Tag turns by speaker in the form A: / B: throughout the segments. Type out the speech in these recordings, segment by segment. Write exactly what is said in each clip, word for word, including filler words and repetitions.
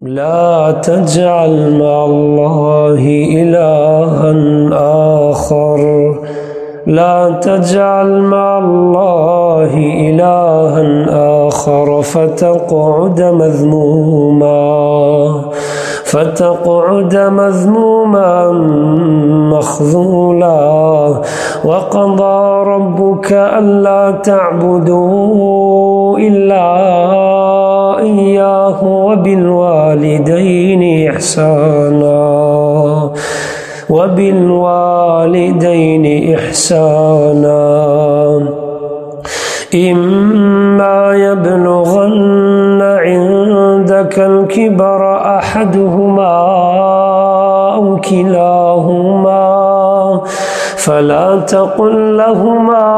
A: لا تجعل مع الله إلها آخر لا تجعل مع الله إلها آخر فتقعد مذموما فتقعد مذموما مخذولا. وقضى ربك ألا تعبدوا إلا إياه وبالوالدين إحسانا وبالوالدين إحسانا إما يبلغن عندك الكبر أحدهما أو كلاهما فلا تقل لهما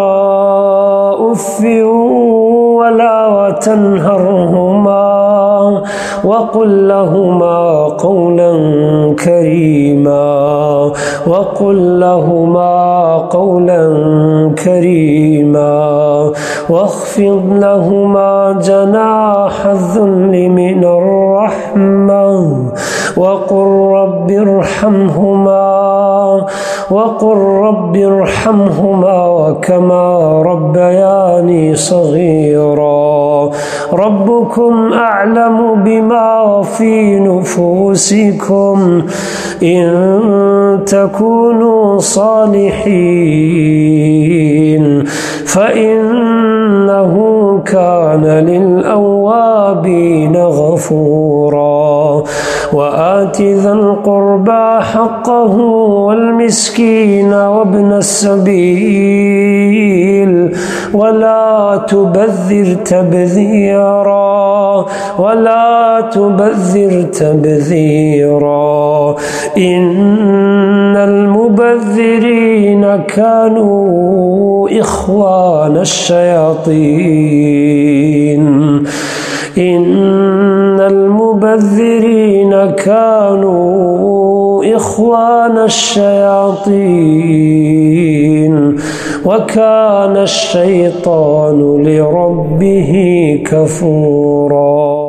A: أف ولا تنهرهما وقل لهما قولا كريما وقل لهما قولا كريما واخفض لهما جناح الذل من الرحمة وقل رب ارحمهما وقل رب ارحمهما كما ربياني صغيرا. ربكم أعلم بما في نفوسكم إن تكونوا صالحين فإنه كان للأوابين غفورا. وآت ذا القربى حقه والمسكين وابن السبيل ولا تبذر تبذيرا ولا تبذر تبذيرا إن المبذرين كانوا إخوان الشياطين إن المبذرين كانوا إخوان الشياطين وكان الشيطان لربه كفورا.